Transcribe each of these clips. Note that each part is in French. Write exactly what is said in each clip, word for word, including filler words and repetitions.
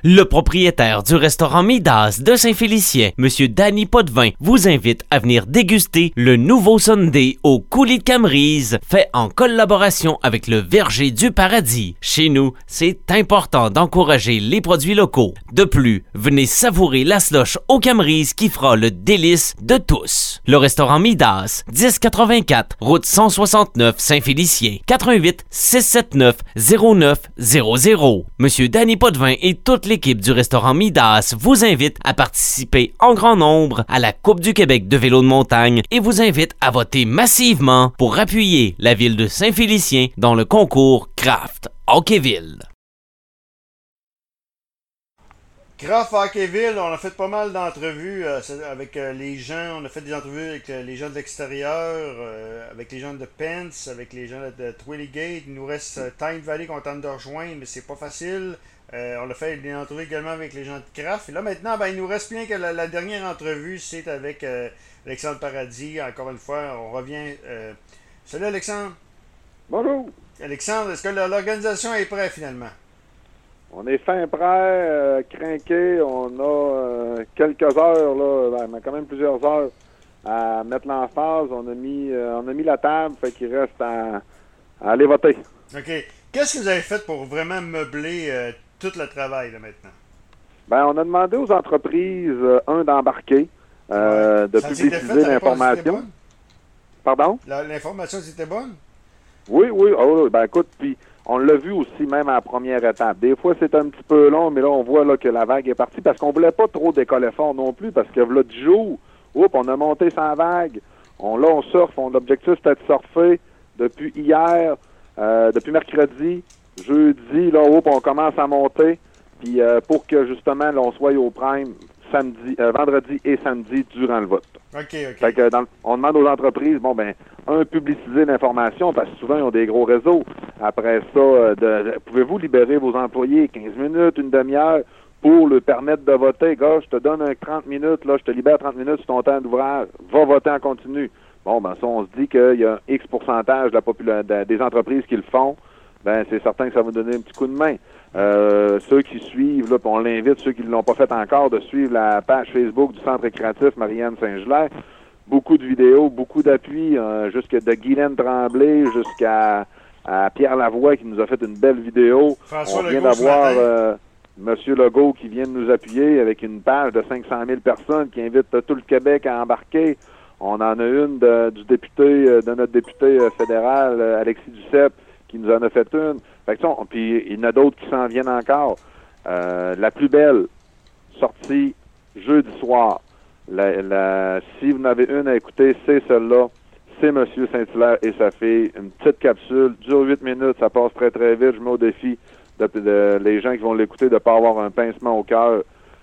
Le propriétaire du restaurant Midas de Saint-Félicien, Monsieur Danny Potvin, vous invite à venir déguster le nouveau sundae au coulis de Camerise, fait en collaboration avec le Verger du Paradis. Chez nous, c'est important d'encourager les produits locaux. De plus, venez savourer la slush au Camerise qui fera le délice de tous. Le restaurant Midas, dix quatre-vingt-quatre, route cent soixante-neuf Saint-Félicien, quatre un huit, six sept neuf, zéro neuf zéro zéro. Monsieur Danny Potvin et toute l'équipe du restaurant Midas vous invite à participer en grand nombre à la Coupe du Québec de vélo de montagne et vous invite à voter massivement pour appuyer la ville de Saint-Félicien dans le concours Craft Hockeyville. Craft Hockeyville, on a fait pas mal d'entrevues euh, avec euh, les gens. On a fait des entrevues avec euh, les gens de l'extérieur, euh, avec les gens de Pence, avec les gens de, de Twillygate. Il nous reste euh, Tyne Valley qu'on tente de rejoindre, mais c'est pas facile. Euh, on a fait des entrevues également avec les gens de Craft. Et là maintenant, ben, il nous reste bien que la, la dernière entrevue, c'est avec euh, Alexandre Paradis. Encore une fois, on revient. Euh... Salut Alexandre. Bonjour. Alexandre, est-ce que l'organisation est prête finalement? On est fin prêt, euh, crinqué. On a euh, quelques heures, là, ben, mais quand même plusieurs heures à mettre l'emphase. On a mis euh, on a mis la table, fait qu'il reste à, à aller voter. OK. Qu'est-ce que vous avez fait pour vraiment meubler euh, tout le travail là, maintenant? Ben, on a demandé aux entreprises, euh, un, d'embarquer, euh, ouais. de Ça publiciser l'information. Pardon? La, l'information, c'était bonne? Oui, oui. Oh, ben écoute, puis on l'a vu aussi même à la première étape. Des fois, c'est un petit peu long, mais là, on voit là, que la vague est partie parce qu'on voulait pas trop décoller fort non plus parce que là, dix jours, oups, on a monté sans vague. On, là, on surfe. On, l'objectif, c'était de surfer depuis hier, euh, depuis mercredi, jeudi, là, oups, on commence à monter. Puis euh, pour que, justement, là, on soit au prime samedi, euh, vendredi et samedi durant le vote. OK, OK. Fait que dans, on demande aux entreprises, bon, ben, un, publiciser l'information, parce que souvent, ils ont des gros réseaux. Après ça, euh, de, de, pouvez-vous libérer vos employés quinze minutes, une demi-heure, pour leur permettre de voter? Gars, je te donne un trente minutes, là, je te libère trente minutes sur ton temps d'ouvrage. Va voter en continu. Bon, ben, ça, on se dit qu'il y a un X pourcentage de la popula- de, des entreprises qui le font. Ben, c'est certain que ça va donner un petit coup de main. Euh, ceux qui suivent, là, on l'invite, ceux qui ne l'ont pas fait encore, de suivre la page Facebook du Centre récréatif Marianne Saint-Gelais. Beaucoup de vidéos, beaucoup d'appui, euh, jusque de Guylaine Tremblay jusqu'à à Pierre Lavoie qui nous a fait une belle vidéo. François on vient Legault d'avoir euh, M. Legault qui vient de nous appuyer avec une page de cinq cent mille personnes qui invite tout le Québec à embarquer. On en a une de, du député, de notre député fédéral, Alexis Duceppe, qui nous en a fait une. Fait que, on, puis il y en a d'autres qui s'en viennent encore. Euh, la plus belle sortie jeudi soir. La, la, si vous en avez une à écouter, c'est celle-là. C'est M. Saint-Hilaire et sa fille. Une petite capsule, dure huit minutes, ça passe très très vite. Je mets au défi de, de, de, les gens qui vont l'écouter de ne pas avoir un pincement au cœur.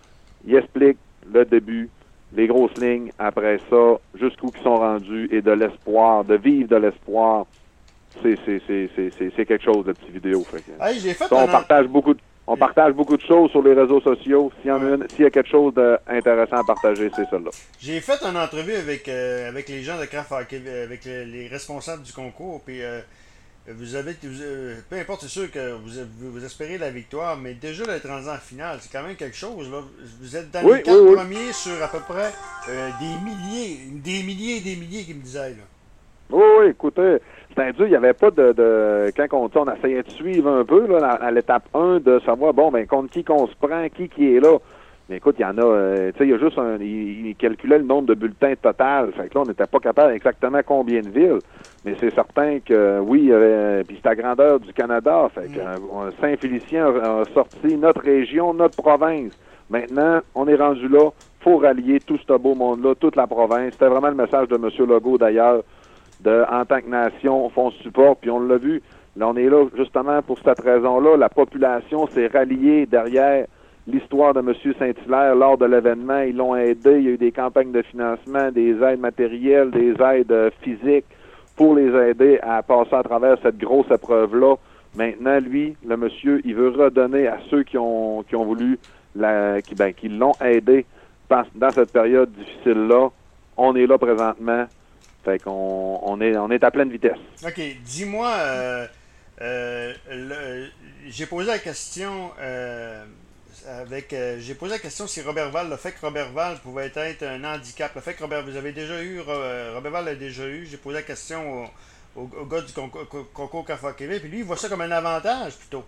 Il explique le début, les grosses lignes, après ça, jusqu'où ils sont rendus et de l'espoir, de vivre de l'espoir. C'est, c'est, c'est, c'est, c'est, c'est quelque chose de petite vidéo. Fait que, hey, j'ai fait ça, on, partage beaucoup de, on partage beaucoup de choses sur les réseaux sociaux. S'il y en a une, s'il y a quelque chose d'intéressant à partager, c'est celle-là. J'ai fait une entrevue avec, euh, avec les gens de Craft Hockey, avec les, les responsables du concours. Puis euh, vous avez, vous, euh, peu importe, c'est sûr que vous, vous, vous espérez la victoire, mais déjà d'être rendu en finale, c'est quand même quelque chose. Là. Vous êtes dans oui, les quatre oui, oui. premiers sur à peu près euh, des milliers, des milliers et des milliers qui me disaient. Là. Oui, oui, écoutez, c'était dur, il n'y avait pas de, de... Quand on, on essayait de suivre un peu, là, à, à l'étape un, de savoir, bon, ben, contre qui qu'on se prend, qui qui est là. Mais écoute, il y en a, euh, tu sais, il y a juste un... Il, il calculait le nombre de bulletins total. Fait que là, on n'était pas capable exactement combien de villes. Mais c'est certain que, oui, il y avait... Puis c'est à grandeur du Canada. Fait que euh, Saint-Félicien a, a sorti notre région, notre province. Maintenant, on est rendu là. Faut rallier tout ce beau monde-là, toute la province. C'était vraiment le message de M. Legault, d'ailleurs. De, en tant que nation, on se supporte, puis on l'a vu. Là, on est là justement pour cette raison-là. La population s'est ralliée derrière l'histoire de M. Saint-Hilaire lors de l'événement. Ils l'ont aidé. Il y a eu des campagnes de financement, des aides matérielles, des aides physiques pour les aider à passer à travers cette grosse épreuve-là. Maintenant, lui, le monsieur, il veut redonner à ceux qui ont qui ont voulu, la, qui, ben, qui l'ont aidé dans cette période difficile-là. On est là présentement. Fait qu'on on est, on est à pleine vitesse. OK. Dis-moi, euh, euh, le, j'ai posé la question, euh, avec, euh, j'ai posé la question si Robertval, le fait que Robertval pouvait être un handicap, le fait que Robert, vous avez déjà eu, euh, Robertval l'a déjà eu, j'ai posé la question au, au, au gars du concours, concours Craft-Hockeyville, puis lui, il voit ça comme un avantage plutôt.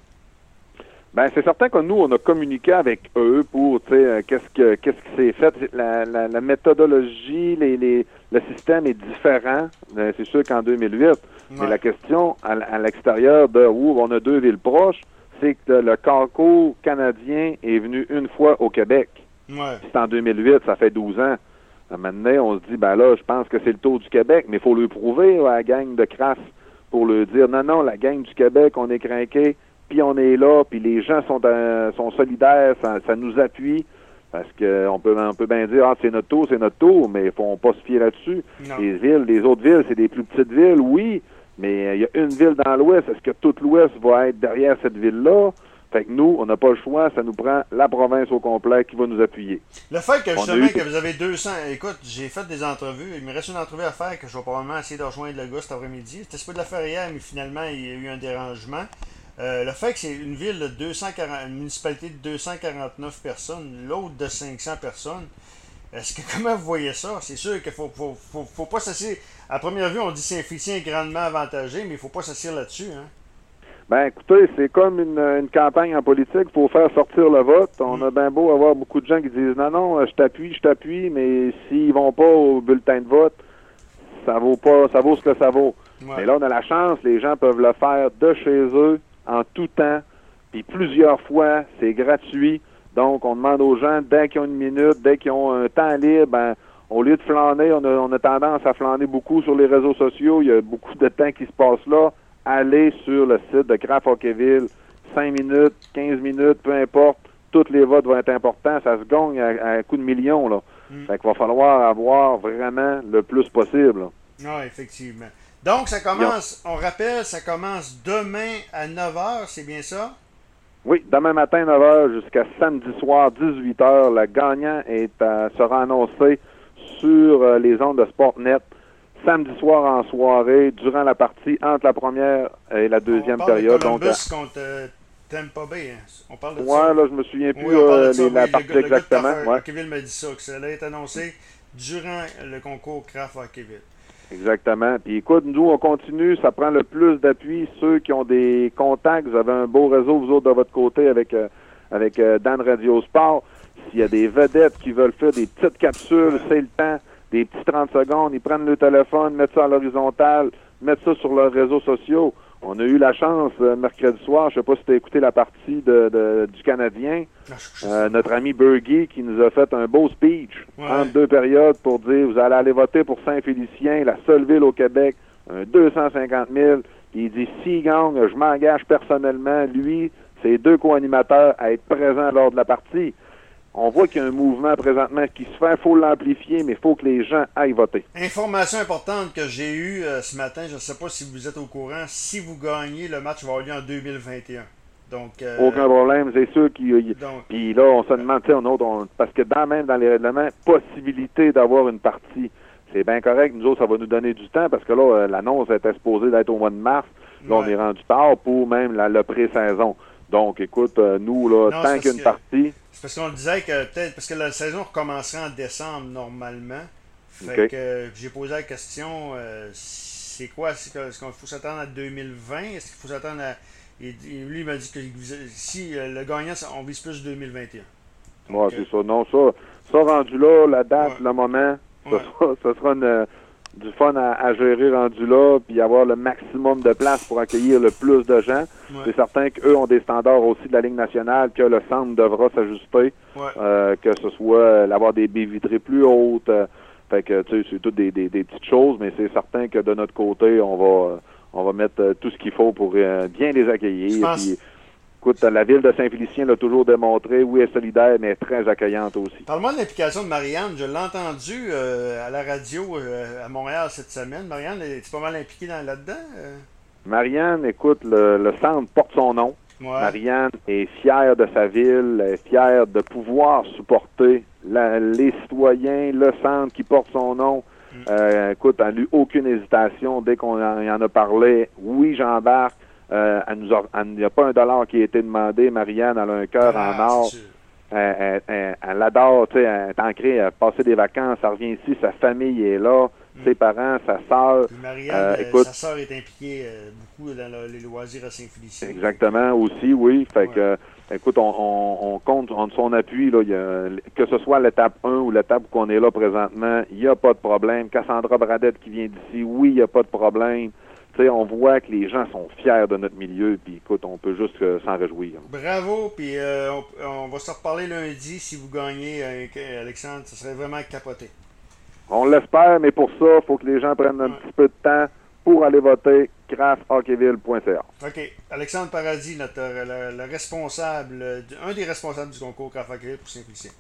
Ben c'est certain que nous, on a communiqué avec eux pour, tu sais, euh, qu'est-ce que qu'est-ce qui s'est fait. La, la, la méthodologie, les, les, le système est différent. Euh, c'est sûr qu'en deux mille huit, ouais. Mais la question à, à l'extérieur de où on a deux villes proches, c'est que le concours canadien est venu une fois au Québec. Ouais. C'est en deux mille huit, ça fait douze ans. À un moment donné, on se dit, ben là, je pense que c'est le tour du Québec, mais il faut le prouver à la gang de crasse pour le dire, non, non, la gang du Québec, on est craqué, puis on est là, puis les gens sont, euh, sont solidaires, ça, ça nous appuie, parce qu'on peut, on peut bien dire, ah, c'est notre tour, c'est notre tour, mais il ne faut pas se fier là-dessus. Non. Les villes, les autres villes, c'est des plus petites villes, oui, mais il y a une ville dans l'Ouest, est-ce que tout l'Ouest va être derrière cette ville-là? Fait que nous, on n'a pas le choix, ça nous prend la province au complet qui va nous appuyer. Le fait que On justement eu... que vous avez deux cents, écoute, j'ai fait des entrevues, il me reste une entrevue à faire que je vais probablement essayer de rejoindre le gars cet après-midi. C'était supposé de la faire hier, mais finalement, il y a eu un dérangement. Euh, le fait que c'est une ville de deux cent quarante, une municipalité de deux cent quarante-neuf personnes, l'autre de cinq cents personnes, est-ce que comment vous voyez ça? C'est sûr qu'il faut, faut, faut, faut pas s'asseoir. À première vue, on dit Saint-Félicien est grandement avantagé, mais il faut pas s'asseoir là-dessus, hein? Ben, écoutez, c'est comme une, une campagne en politique. Il faut faire sortir le vote. On a bien beau avoir beaucoup de gens qui disent non, non, je t'appuie, je t'appuie, mais s'ils vont pas au bulletin de vote, ça vaut pas, ça vaut ce que ça vaut. Ouais. Mais là, on a la chance, les gens peuvent le faire de chez eux, en tout temps, puis plusieurs fois, c'est gratuit. Donc, on demande aux gens, dès qu'ils ont une minute, dès qu'ils ont un temps libre, ben, au lieu de flâner, on a, on a tendance à flâner beaucoup sur les réseaux sociaux. Il y a beaucoup de temps qui se passe là. Allez sur le site de Craft-Hockeyville, cinq minutes, quinze minutes, peu importe, tous les votes vont être importants, ça se gagne à, à coup de millions, là. Mm. Fait qu'il va falloir avoir vraiment le plus possible. Oui, effectivement. Donc, ça commence, on rappelle, ça commence demain à neuf heures, c'est bien ça? Oui, demain matin, neuf heures, jusqu'à samedi soir, dix-huit heures. Le gagnant est, euh, sera annoncé sur euh, les ondes de Sportnet. Samedi soir en soirée, durant la partie, entre la première et la deuxième on parle période. De Columbus donc, contre euh, Tampa Bay. Hein. On parle de ouais, ça. là, je me souviens plus oui, euh, les, ça, la oui, partie le, exactement. Le ouais. Kevin m'a dit ça, que ça allait être annoncé durant le concours Craft Hockeyville. Exactement. Puis écoute, nous, on continue, ça prend le plus d'appui. Ceux qui ont des contacts, vous avez un beau réseau, vous autres, de votre côté, avec, euh, avec euh, Dan Radio Sport. S'il y a des vedettes qui veulent faire des petites capsules, ouais. c'est le temps. Des petits trente secondes, ils prennent le téléphone, mettent ça à l'horizontale, mettent ça sur leurs réseaux sociaux. On a eu la chance, euh, mercredi soir, je sais pas si tu as écouté la partie de, de, du Canadien, euh, notre ami Bergie qui nous a fait un beau speech ouais. entre deux périodes pour dire, vous allez aller voter pour Saint-Félicien, la seule ville au Québec, un deux cent cinquante mille. Puis il dit, s'il gagne, je m'engage personnellement, lui, ses deux co-animateurs, à être présents lors de la partie. On voit qu'il y a un mouvement présentement qui se fait, il faut l'amplifier, mais il faut que les gens aillent voter. Information importante que j'ai eue euh, ce matin, je ne sais pas si vous êtes au courant, si vous gagnez, le match va avoir lieu en deux mille vingt et un. Donc, euh, aucun problème, c'est sûr qu'il Puis là, on se demande, tu sais, on, on, parce que dans, même dans les règlements, possibilité d'avoir une partie. C'est bien correct, nous autres, ça va nous donner du temps, parce que là, euh, l'annonce était supposée d'être au mois de mars. Là, ouais. on est rendu tard pour même la, la pré-saison. Donc, écoute, euh, nous, là, non, tant qu'il y a une que... partie... C'est parce qu'on disait que peut-être, parce que la saison recommencerait en décembre normalement. Fait okay. que euh, j'ai posé la question, euh, c'est quoi, est-ce qu'il faut s'attendre à deux mille vingt? Est-ce qu'il faut s'attendre à... Et, et lui, il m'a dit que si euh, le gagnant, on vise plus deux mille vingt et un. Oui, c'est ça. Non, ça, ça rendu là, la date, ouais. le moment, ouais. ça sera, ça sera une, du fun à, à gérer rendu là, puis avoir le maximum de place pour accueillir le plus de gens. Ouais. C'est certain qu'eux ont des standards aussi de la Ligue nationale, que le centre devra s'ajuster, ouais. euh, que ce soit euh, avoir des baies vitrées plus hautes. Euh, fait que, tu sais, c'est toutes des, des, des petites choses, mais c'est certain que de notre côté, on va, euh, on va mettre euh, tout ce qu'il faut pour euh, bien les accueillir. Pense... Puis, écoute, la ville de Saint-Félicien l'a toujours démontré, oui, elle est solidaire, mais très accueillante aussi. Parle-moi de l'implication de Marianne. Je l'ai entendu euh, à la radio euh, à Montréal cette semaine. Marianne, es-tu pas mal impliquée dans, là-dedans? Euh? Marianne, écoute, le, le centre porte son nom. Ouais. Marianne est fière de sa ville, elle est fière de pouvoir supporter la, les citoyens, le centre qui porte son nom. Mm. Euh, écoute, elle n'a eu aucune hésitation dès qu'on en, en a parlé. Oui, j'embarque. Euh, elle nous a, elle, il n'y a pas un dollar qui a été demandé. Marianne, elle a un cœur ah, en or. Elle, elle, elle, elle l'adore, tu sais, elle est ancrée à passer des vacances, elle revient ici, sa famille est là, mm. ses parents, sa sœur. Puis Marianne, euh, écoute, sa sœur est impliquée euh, beaucoup dans le, les loisirs à Saint-Félicien. Exactement, aussi, oui. Fait ouais. que, écoute, on, on, on compte en son appui, là, il y a, que ce soit l'étape un ou l'étape où on est là présentement, il n'y a pas de problème. Cassandra Bradette qui vient d'ici, oui, il n'y a pas de problème. T'sais, on voit que les gens sont fiers de notre milieu, puis écoute, on peut juste euh, s'en réjouir. Bravo, puis euh, on, on va se reparler lundi si vous gagnez, euh, Alexandre, ça serait vraiment capoté. On l'espère, mais pour ça, il faut que les gens prennent un ouais. petit peu de temps pour aller voter craft hockeyville point c a. OK. Alexandre Paradis, notre, le, le responsable, un des responsables du concours Craft Hockeyville pour Saint-Félicien.